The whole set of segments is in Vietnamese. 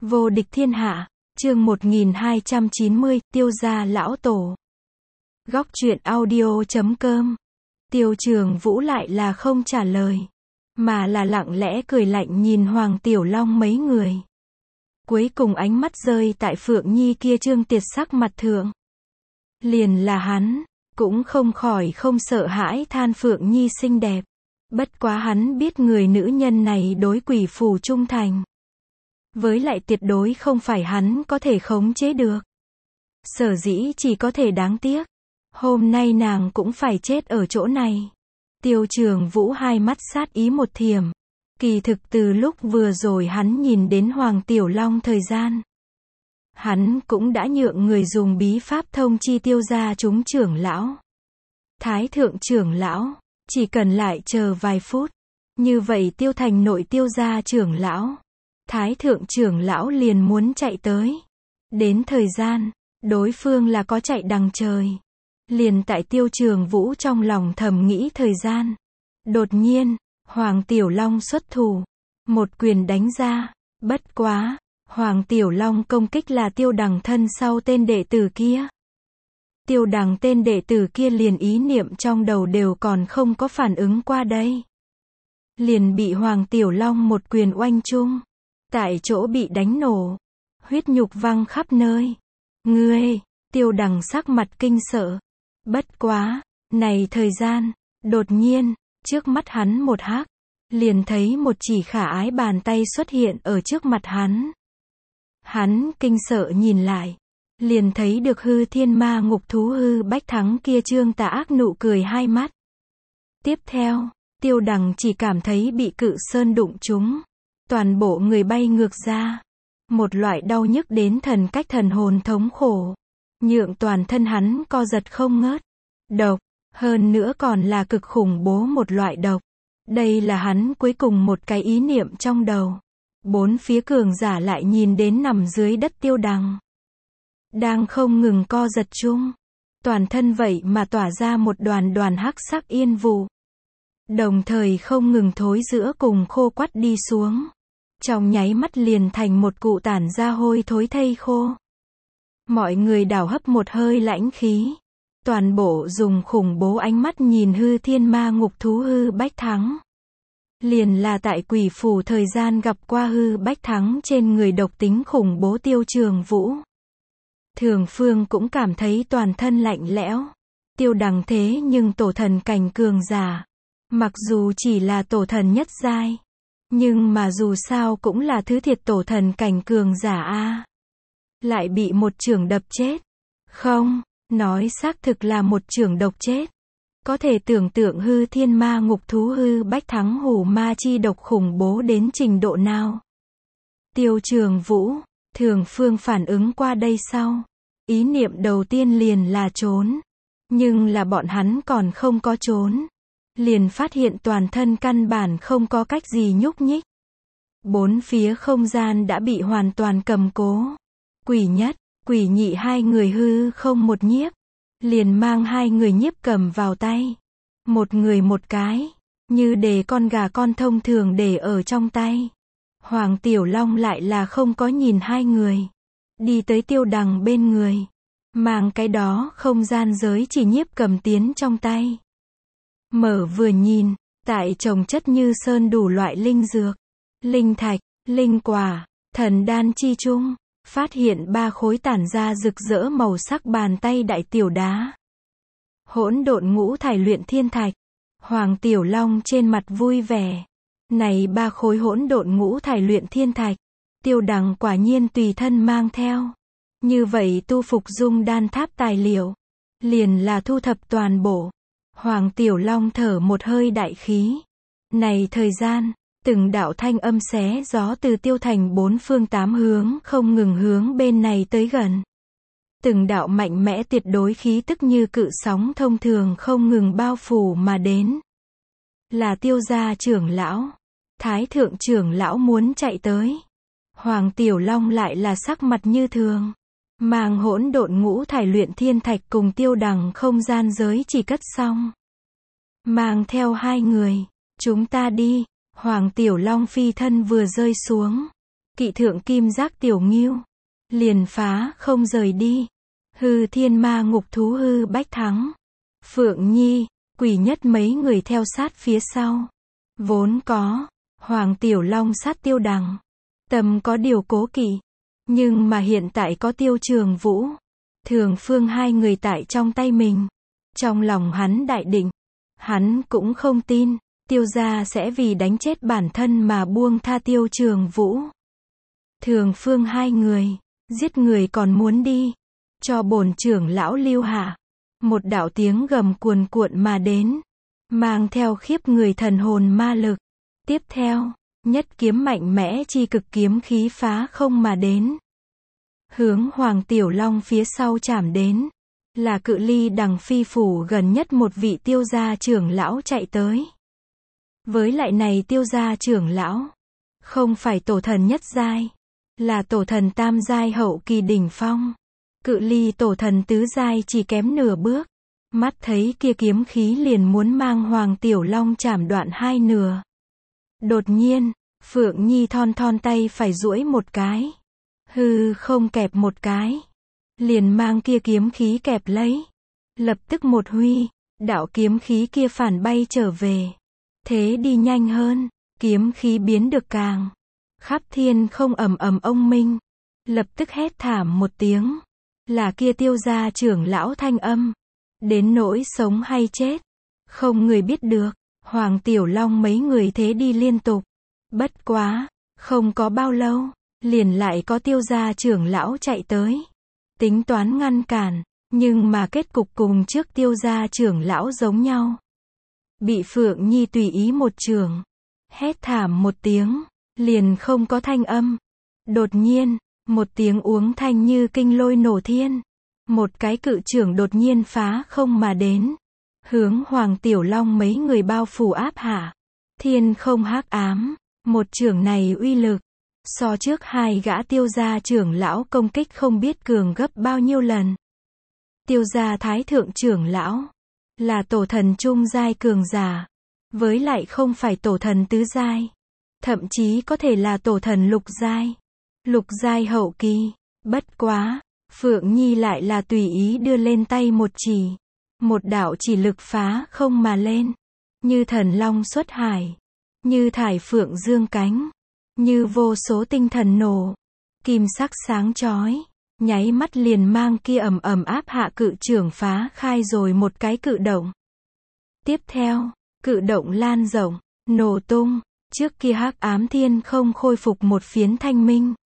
Vô địch thiên hạ, chương 1290, Tiêu gia lão tổ. Góc truyện audio.com. Tiêu Trường Vũ lại là không trả lời, mà là lặng lẽ cười lạnh nhìn Hoàng Tiểu Long mấy người. Cuối cùng ánh mắt rơi tại Phượng Nhi kia trương tiệt sắc mặt thượng. Liền là hắn, cũng không khỏi không sợ hãi than Phượng Nhi xinh đẹp. Bất quá hắn biết người nữ nhân này đối quỷ phù trung thành. Với lại tuyệt đối không phải hắn có thể khống chế được. Sở dĩ chỉ có thể đáng tiếc. Hôm nay nàng cũng phải chết ở chỗ này. Tiêu Trường Vũ hai mắt sát ý một thiểm. Kỳ thực từ lúc vừa rồi hắn nhìn đến Hoàng Tiểu Long thời gian. Hắn cũng đã nhượng người dùng bí pháp thông chi Tiêu gia chúng trưởng lão. Thái thượng trưởng lão, chỉ cần lại chờ vài phút. Như vậy Tiêu thành nội Tiêu gia trưởng lão. Thái thượng trưởng lão liền muốn chạy tới. Đến thời gian, đối phương là có chạy đằng trời. Liền tại Tiêu Trường Vũ trong lòng thầm nghĩ thời gian. Đột nhiên, Hoàng Tiểu Long xuất thủ. Một quyền đánh ra. Bất quá, Hoàng Tiểu Long công kích là Tiêu Đằng thân sau tên đệ tử kia. Tiêu Đằng tên đệ tử kia liền ý niệm trong đầu đều còn không có phản ứng qua đây. Liền bị Hoàng Tiểu Long một quyền oanh chung. Tại chỗ bị đánh nổ. Huyết nhục văng khắp nơi. Ngươi, Tiêu Đằng sắc mặt kinh sợ. Bất quá, này thời gian, đột nhiên, trước mắt hắn một hắc, liền thấy một chỉ khả ái bàn tay xuất hiện ở trước mặt hắn. Hắn kinh sợ nhìn lại, liền thấy được Hư Thiên Ma Ngục Thú Hư Bách Thắng kia trương tà ác nụ cười hai mắt. Tiếp theo, Tiêu Đằng chỉ cảm thấy bị cự sơn đụng trúng. Toàn bộ người bay ngược ra. Một loại đau nhức đến thần cách thần hồn thống khổ. Nhượng toàn thân hắn co giật không ngớt. Độc, hơn nữa còn là cực khủng bố một loại độc. Đây là hắn cuối cùng một cái ý niệm trong đầu. Bốn phía cường giả lại nhìn đến nằm dưới đất Tiêu Đằng. Đang không ngừng co giật chung. Toàn thân vậy mà tỏa ra một đoàn đoàn hắc sắc yên vụ. Đồng thời không ngừng thối giữa cùng khô quắt đi xuống. Trong nháy mắt liền thành một cụ tản ra hôi thối thây khô. Mọi người đảo hấp một hơi lãnh khí. Toàn bộ dùng khủng bố ánh mắt nhìn Hư Thiên Ma Ngục Thú Hư Bách Thắng. Liền là tại quỷ phủ thời gian gặp qua Hư Bách Thắng trên người độc tính khủng bố Tiêu Trường Vũ. Thường Phương cũng cảm thấy toàn thân lạnh lẽo. Tiêu Đằng thế nhưng tổ thần cảnh cường giả. Mặc dù chỉ là tổ thần nhất giai. Nhưng mà dù sao cũng là thứ thiệt tổ thần cảnh cường giả a. Lại bị một chưởng đập chết. Không, nói xác thực là một chưởng độc chết. Có thể tưởng tượng Hư Thiên Ma Ngục Thú Hư Bách Thắng hủ ma chi độc khủng bố đến trình độ nào. Tiêu Trường Vũ, Thường Phương phản ứng qua đây sau. Ý niệm đầu tiên liền là trốn. Nhưng là bọn hắn còn không có trốn. Liền phát hiện toàn thân căn bản không có cách gì nhúc nhích. Bốn phía không gian đã bị hoàn toàn cầm cố. Quỷ nhất, quỷ nhị hai người hư không một nhiếp. Liền mang hai người nhiếp cầm vào tay. Một người một cái. Như để con gà con thông thường để ở trong tay. Hoàng Tiểu Long lại là không có nhìn hai người. Đi tới Tiêu Đằng bên người. Mang cái đó không gian giới chỉ nhiếp cầm tiến trong tay. Mở vừa nhìn, tại trồng chất như sơn đủ loại linh dược, linh thạch, linh quả, thần đan chi chung, phát hiện ba khối tản ra rực rỡ màu sắc bàn tay đại tiểu đá. Hỗn độn ngũ thải luyện thiên thạch. Hoàng Tiểu Long trên mặt vui vẻ. Này ba khối hỗn độn ngũ thải luyện thiên thạch, Tiêu Đằng quả nhiên tùy thân mang theo. Như vậy tu phục dung đan tháp tài liệu, liền là thu thập toàn bộ. Hoàng Tiểu Long thở một hơi đại khí. Này thời gian, từng đạo thanh âm xé gió từ Tiêu thành bốn phương tám hướng không ngừng hướng bên này tới gần. Từng đạo mạnh mẽ tuyệt đối khí tức như cự sóng thông thường không ngừng bao phủ mà đến. Là Tiêu gia trưởng lão. Thái thượng trưởng lão muốn chạy tới. Hoàng Tiểu Long lại là sắc mặt như thường. Mang hỗn độn ngũ thải luyện thiên thạch cùng Tiêu Đằng không gian giới chỉ cất xong. Mang theo hai người. Chúng ta đi. Hoàng Tiểu Long phi thân vừa rơi xuống. Kỵ thượng kim giác tiểu ngưu, liền phá không rời đi. Hư thiên ma ngục thú hư bách thắng. Phượng Nhi, Quỷ Nhất mấy người theo sát phía sau. Vốn có, Hoàng Tiểu Long sát Tiêu Đằng. Tâm có điều cố kỵ. Nhưng mà hiện tại có Tiêu Trường Vũ, Thường Phương hai người tại trong tay mình. Trong lòng hắn đại định. Hắn cũng không tin, Tiêu gia sẽ vì đánh chết bản thân mà buông tha Tiêu Trường Vũ. Thường Phương hai người, giết người còn muốn đi. Cho bổn trưởng lão lưu hạ. Một đạo tiếng gầm cuồn cuộn mà đến. Mang theo khiếp người thần hồn ma lực. Tiếp theo, nhất kiếm mạnh mẽ chi cực kiếm khí phá không mà đến. Hướng Hoàng Tiểu Long phía sau chạm đến. Là cự ly Đằng Phi phủ gần nhất một vị Tiêu gia trưởng lão chạy tới. Với lại này Tiêu gia trưởng lão, không phải tổ thần nhất giai, là tổ thần tam giai hậu kỳ đỉnh phong. Cự ly tổ thần tứ giai chỉ kém nửa bước. Mắt thấy kia kiếm khí liền muốn mang Hoàng Tiểu Long chảm đoạn hai nửa. Đột nhiên, Phượng Nhi thon thon tay phải duỗi một cái. Hư không kẹp một cái. Liền mang kia kiếm khí kẹp lấy. Lập tức một huy, đạo kiếm khí kia phản bay trở về. Thế đi nhanh hơn, kiếm khí biến được càng. Khắp thiên không ầm ầm ông minh. Lập tức hét thảm một tiếng. Là kia Tiêu gia trưởng lão thanh âm. Đến nỗi sống hay chết, không người biết được. Hoàng Tiểu Long mấy người thế đi liên tục. Bất quá, không có bao lâu, liền lại có Tiêu gia trưởng lão chạy tới. Tính toán ngăn cản, nhưng mà kết cục cùng trước Tiêu gia trưởng lão giống nhau. Bị Phượng Nhi tùy ý một chưởng. Hét thảm một tiếng, liền không có thanh âm. Đột nhiên, một tiếng uống thanh như kinh lôi nổ thiên. Một cái cự chưởng đột nhiên phá không mà đến. Hướng Hoàng Tiểu Long mấy người bao phủ áp hạ. Thiên không hắc ám. Một chưởng này uy lực. So trước hai gã Tiêu gia trưởng lão công kích không biết cường gấp bao nhiêu lần. Tiêu gia thái thượng trưởng lão. Là tổ thần trung giai cường giả. Với lại không phải tổ thần tứ giai. Thậm chí có thể là tổ thần lục giai. Lục giai hậu kỳ. Bất quá, Phượng Nhi lại là tùy ý đưa lên tay một chỉ. Một đạo chỉ lực phá không mà lên. Như thần long xuất hải. Như thải phượng dương cánh. Như vô số tinh thần nổ. Kim sắc sáng chói. Nháy mắt liền mang kia ầm ầm áp hạ cự chưởng phá khai rồi một cái cự động. Tiếp theo, cự động lan rộng, nổ tung. Trước kia hắc ám thiên không khôi phục một phiến thanh minh.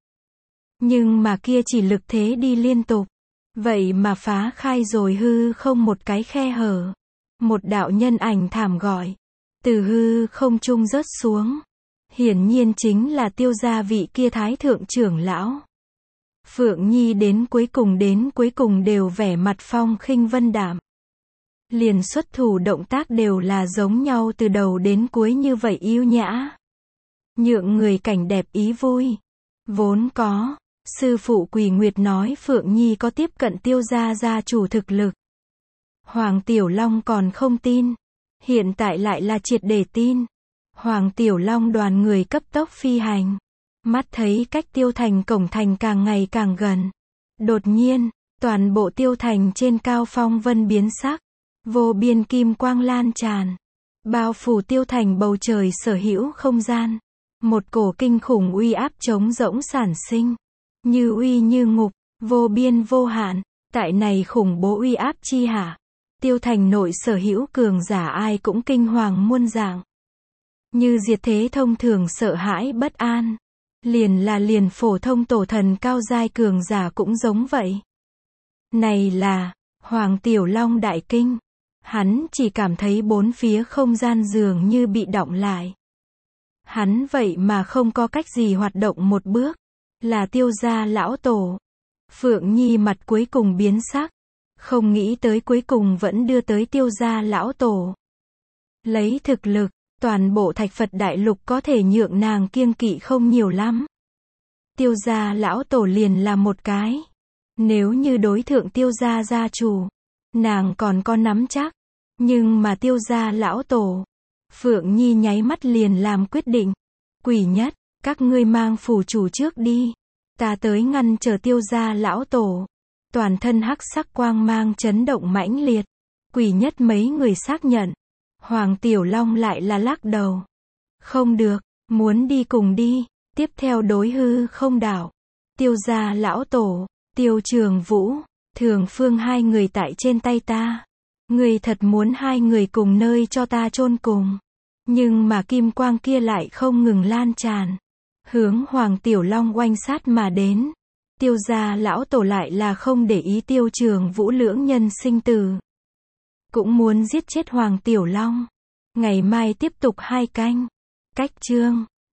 Nhưng mà kia chỉ lực thế đi liên tục. Vậy mà phá khai rồi hư không một cái khe hở. Một đạo nhân ảnh thảm gọi. Từ hư không trung rớt xuống. Hiển nhiên chính là Tiêu gia vị kia thái thượng trưởng lão. Phượng Nhi đến cuối cùng đều vẻ mặt phong khinh vân đạm. Liền xuất thủ động tác đều là giống nhau từ đầu đến cuối như vậy yêu nhã. Nhượng người cảnh đẹp ý vui. Vốn có, sư phụ Quỳ Nguyệt nói Phượng Nhi có tiếp cận Tiêu gia gia chủ thực lực. Hoàng Tiểu Long còn không tin. Hiện tại lại là triệt để tin. Hoàng Tiểu Long đoàn người cấp tốc phi hành. Mắt thấy cách Tiêu thành cổng thành càng ngày càng gần. Đột nhiên, toàn bộ Tiêu thành trên cao phong vân biến sắc. Vô biên kim quang lan tràn. Bao phủ Tiêu thành bầu trời sở hữu không gian. Một cổ kinh khủng uy áp trống rỗng sản sinh. Như uy như ngục, vô biên vô hạn. Tại này khủng bố uy áp chi hạ. Tiêu thành nội sở hữu cường giả ai cũng kinh hoàng muôn dạng. Như diệt thế thông thường sợ hãi bất an. Liền phổ thông tổ thần cao giai cường giả cũng giống vậy. Này là, Hoàng Tiểu Long đại kinh. Hắn chỉ cảm thấy bốn phía không gian dường như bị đọng lại. Hắn vậy mà không có cách gì hoạt động một bước. Là Tiêu gia lão tổ. Phượng Nhi mặt cuối cùng biến sắc. Không nghĩ tới cuối cùng vẫn đưa tới Tiêu gia lão tổ. Lấy thực lực, toàn bộ Thạch Phật Đại Lục có thể nhượng nàng kiêng kỵ không nhiều lắm. Tiêu gia lão tổ liền là một cái. Nếu như đối thượng Tiêu gia gia chủ, nàng còn có nắm chắc. Nhưng mà Tiêu gia lão tổ, Phượng Nhi nháy mắt liền làm quyết định. Quỷ Nhất, Các ngươi mang phủ chủ trước đi. Ta tới ngăn trở Tiêu gia lão tổ. Toàn thân hắc sắc quang mang chấn động mãnh liệt. Quỷ nhất mấy người xác nhận. Hoàng Tiểu Long lại là lắc đầu. Không được, muốn đi cùng đi. Tiếp theo đối hư không đảo. Tiêu gia lão tổ, Tiêu Trường Vũ, Thường Phương hai người tại trên tay ta. Người thật muốn hai người cùng nơi cho ta chôn cùng. Nhưng mà kim quang kia lại không ngừng lan tràn. Hướng Hoàng Tiểu Long oanh sát mà đến. Tiêu gia lão tổ lại là không để ý Tiêu Trường Vũ lưỡng nhân sinh tử. Cũng muốn giết chết Hoàng Tiểu Long. Ngày mai tiếp tục 2 canh. Cách chương